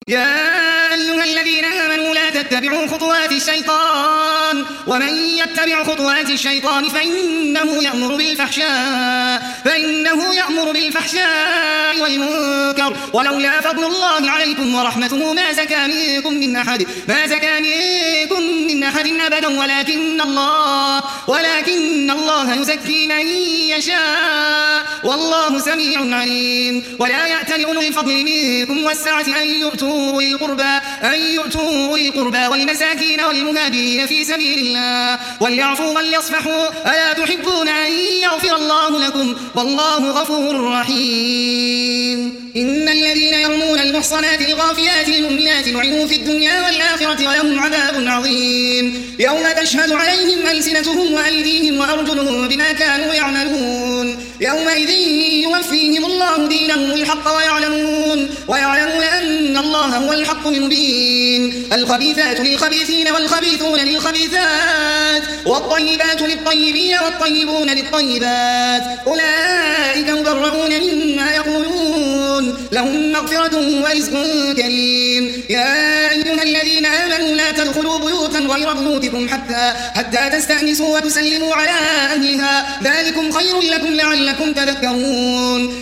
يا أيها الذين آمنوا لا تتبعوا خطوات الشيطان ومن يتبع خطوات الشيطان فإنه يأمر بالفحشاء والمنكر ولولا فضل الله عليكم ورحمته ما زكى منكم من أحد أبدا ولكن الله يزكي من يشاء والله سميع عليم. ولا يأتل أولو الفضل منكم والسعة أن يؤتوا القربى والمساكين والمهاجرين في سبيل الله وليعفوا وليصفحوا ألا تحبون أن يغفر الله لكم والله غفور رحيم. إن الذين يرمون المحصنات الغافلات المؤمنات لعنوا في الدنيا والآخرة ولهم عذاب عظيم يوم تشهد عليهم ألسنتهم وأيديهم وأرجلهم بما كانوا يعملون يومئذ يوفيهم الله دينهم الحق ويعلمون أن الله هو الحق المبين. الخبيثات للخبيثين والخبيثون للخبيثات والطيبات للطيبين والطيبون للطيبات أولئك مبرؤون مما يقولون لهم مغفرة ورزق كريم. يا أيها الذين آمنوا لا تدخلوا بيوتا غير بيوتكم حتى تستأنسوا وتسلموا على أهلها ذلكم خير لكم لعلكم تذكرون.